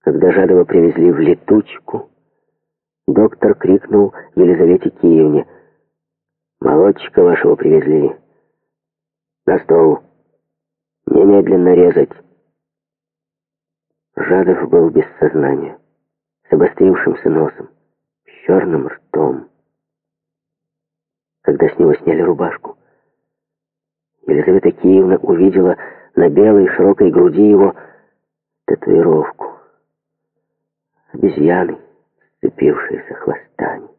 Когда Жадова привезли в Летучку, доктор крикнул Елизавете Киевне: «Молодчика вашего привезли. На стол. Немедленно резать». Жадов был без сознания, с обострившимся носом, с черным ртом. Когда с него сняли рубашку, Елизавета Киевна увидела на белой широкой груди его татуировку обезьяны, сцепившиеся хвостами.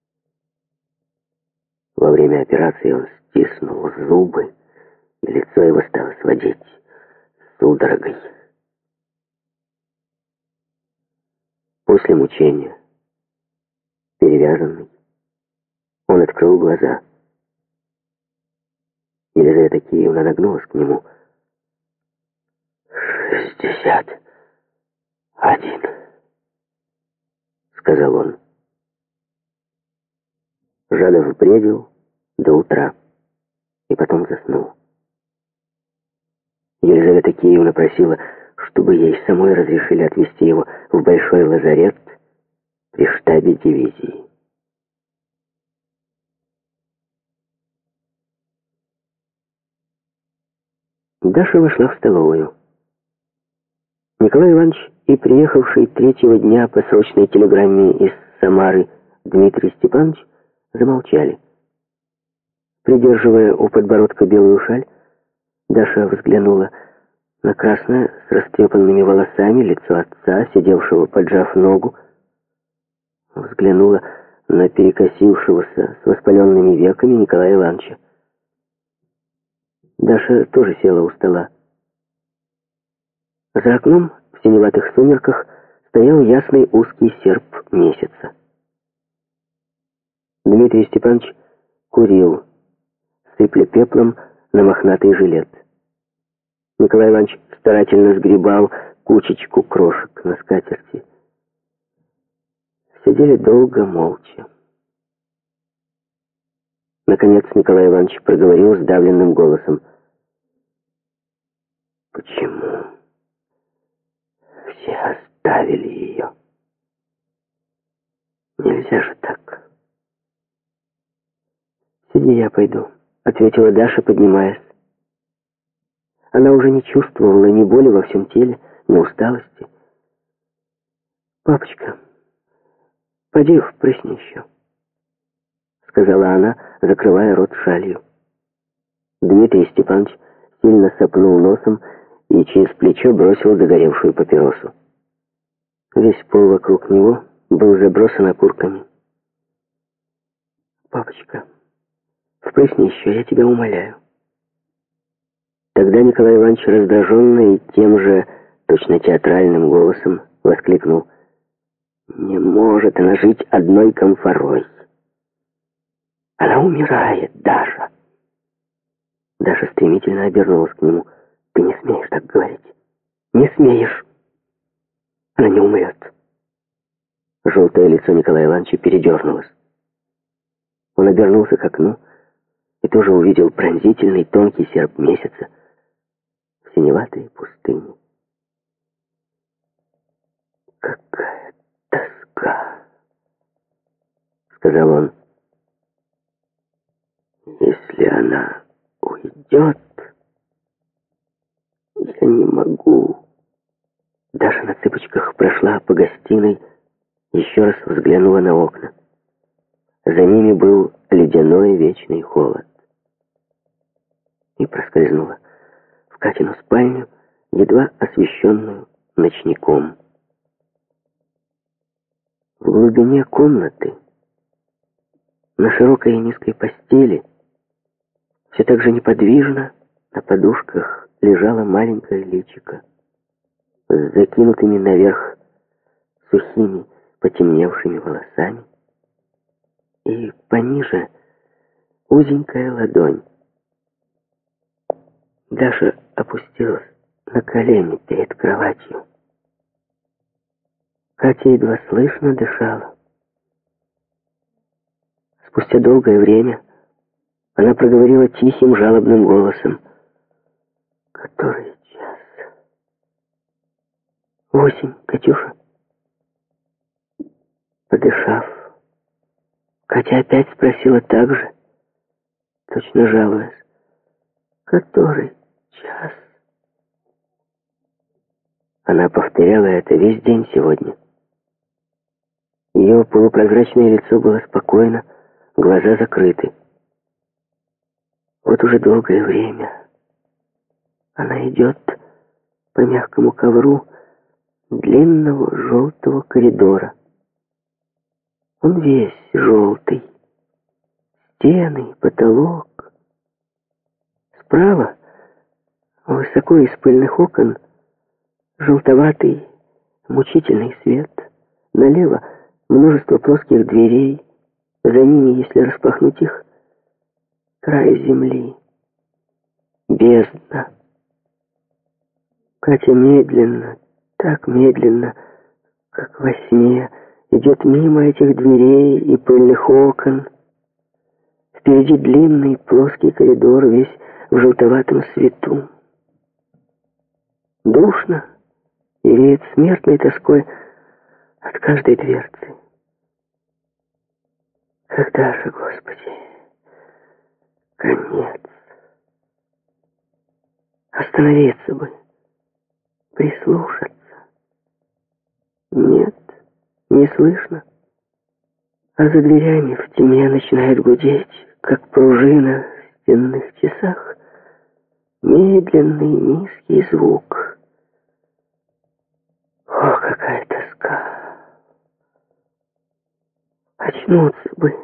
Во время операции он стиснул зубы, и лицо его стало сводить судорогой. После мучения, перевязанный, он открыл глаза. Елизавета Киевна нагнулась к нему. 61, — сказал он. Жадов бредил до утра и потом заснул. Елизавета Киевна просила, чтобы ей самой разрешили отвезти его в большой лазарет при штабе дивизии. Даша вошла в столовую. Николай Иванович и приехавший третьего дня по срочной телеграмме из Самары Дмитрий Степанович замолчали. Придерживая у подбородка белую шаль, Даша взглянула на красное с растрепанными волосами лицо отца, сидевшего, поджав ногу, взглянула на перекосившегося с воспаленными веками Николая Ивановича. Даша тоже села у стола. За окном в синеватых сумерках стоял ясный узкий серп месяца. Дмитрий Степанович курил, сыпля пеплом на мохнатый жилет. Николай Иванович старательно сгребал кучечку крошек на скатерти. Сидели долго, молча. Наконец Николай Иванович проговорил сдавленным голосом: «Почему все оставили ее? Нельзя же так». «Сиди, я пойду», — ответила Даша, поднимаясь. Она уже не чувствовала ни боли во всем теле, ни усталости. «Папочка, поди впрысни еще», — сказала она, закрывая рот шалью. Дмитрий Степанович сильно сопнул носом и через плечо бросил загоревшую папиросу. Весь пол вокруг него был забросан окурками. «Папочка, впрысни еще, я тебя умоляю». Тогда Николай Иванович, раздраженный тем же, точно театральным голосом, воскликнул: «Не может она жить одной комфорой. Она умирает, Даша». Даша стремительно обернулась к нему. «Ты не смеешь так говорить. Не смеешь. Она не умрет». Желтое лицо Николая Ивановича передернулось. Он обернулся к окну и тоже увидел пронзительный тонкий серп месяца в синеватой пустыне. «Какая тоска», — сказал он. «Если она уйдет, я не могу». Даша на цыпочках прошла по гостиной, еще раз взглянула на окна. За ними был ледяной вечный холод. И проскользнула в Катину спальню, едва освещенную ночником. В глубине комнаты, на широкой и низкой постели, все так же неподвижно на подушках лежало маленькое личико с закинутыми наверх сухими потемневшими волосами, и пониже узенькая ладонь. Даша опустилась на колени перед кроватью. Катя едва слышно дышала. Спустя долгое время она проговорила тихим, жалобным голосом: «Который час?» 8, Катюша. Подышав, Катя опять спросила так же, точно жалуясь: «Который час?» Она повторяла это весь день сегодня. Ее полупрозрачное лицо было спокойно, глаза закрыты. Вот уже долгое время она идет по мягкому ковру длинного желтого коридора. Он весь желтый. Стены, потолок. Справа, высоко из пыльных окон, желтоватый, мучительный свет. Налево множество плоских дверей. За ними, если распахнуть их, край земли. Бездна. Катя медленно, так медленно, как во сне, идет мимо этих дверей и пыльных окон. Впереди длинный плоский коридор, весь в желтоватом свету. Душно и веет смертной тоской от каждой дверцы. Когда же, Господи, конец? Остановиться бы, прислушаться. Нет, не слышно. А за дверями в тьме начинает гудеть, как пружина в стенных часах, медленный низкий звук. О, какая тоска! Очнуться бы,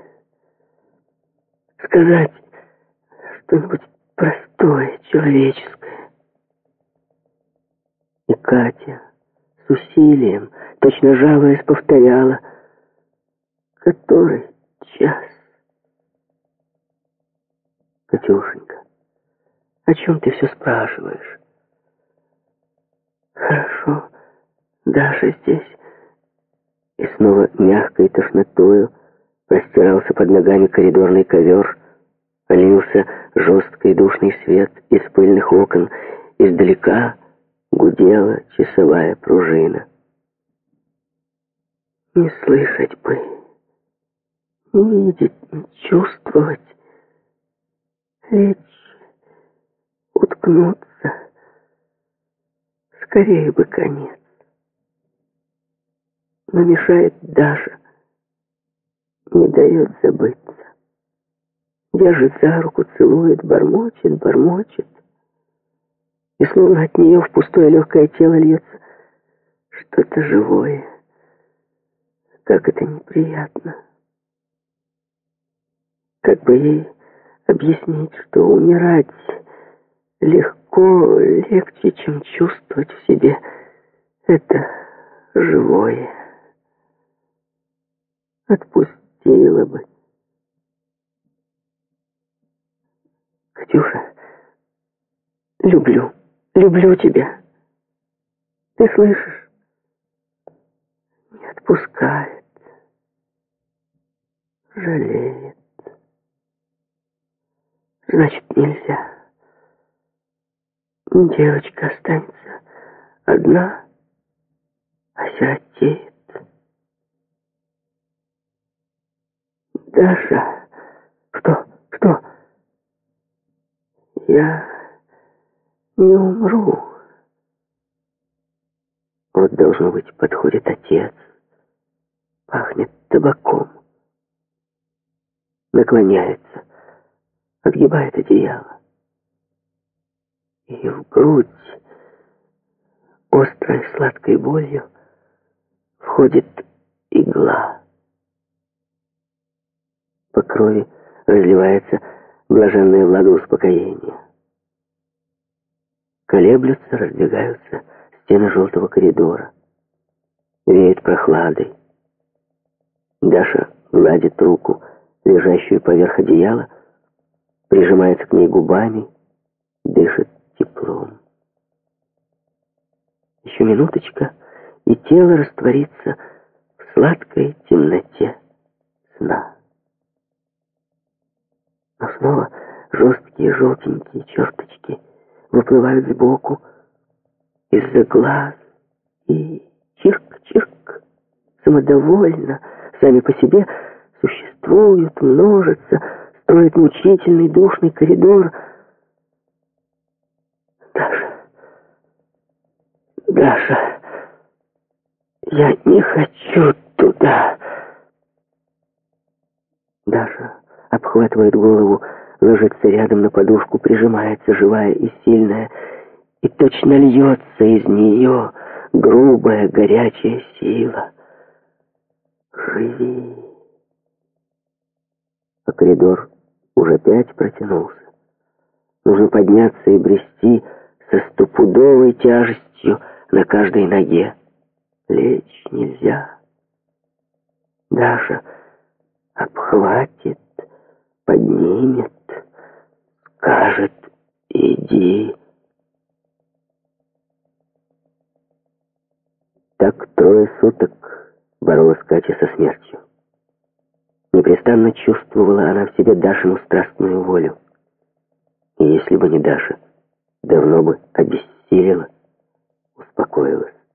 сказать что-нибудь простое, человеческое. И Катя с усилием, точно жалуясь, повторяла: «Который час?» «Катюшенька, о чем ты все спрашиваешь?» «Хорошо, Даша здесь». И снова мягкой тошнотою простирался под ногами коридорный ковер, лился жесткий душный свет из пыльных окон, издалека гудела часовая пружина. Не слышать бы, не видеть, не чувствовать, лечь, уткнуться, скорее бы конец. Но мешает Даша, не дает забыться. Держит за руку, целует, бормочет. И словно от нее в пустое легкое тело льется что-то живое. Как это неприятно. Как бы ей объяснить, что умирать легко, легче, чем чувствовать в себе это живое. Отпустила бы. Катюша, люблю тебя. Ты слышишь? Не отпускает. Жалеет. Значит, нельзя. Девочка останется одна, осиротеет. Даша, что? Я не умру. Вот, должно быть, подходит отец. Пахнет табаком. Наклоняется, отгибает одеяло. И в грудь острой сладкой болью входит игла. По крови разливается блаженная влага успокоения. Колеблются, раздвигаются стены желтого коридора. Веет прохладой. Даша гладит руку, лежащую поверх одеяла, прижимается к ней губами, дышит теплом. Еще минуточка, и тело растворится в сладкой темноте сна. Но снова жесткие желтенькие черточки выплывают сбоку, из-за глаз, и чирк-чирк, самодовольно, сами по себе существуют, множатся, строят мучительный душный коридор. Даша, я не хочу туда. Даша обхватывает голову, ложится рядом на подушку, прижимается, живая и сильная, и точно льется из нее грубая, горячая сила. Живи. А коридор уже опять протянулся. Нужно подняться и брести со стопудовой тяжестью на каждой ноге. Лечь нельзя. Даша обхватит, поднимет, скажет: иди. Так 3 суток боролась Катя со смертью. Непрестанно чувствовала она в себе Дашину страстную волю. И если бы не Даша, давно бы обессилела, успокоилась.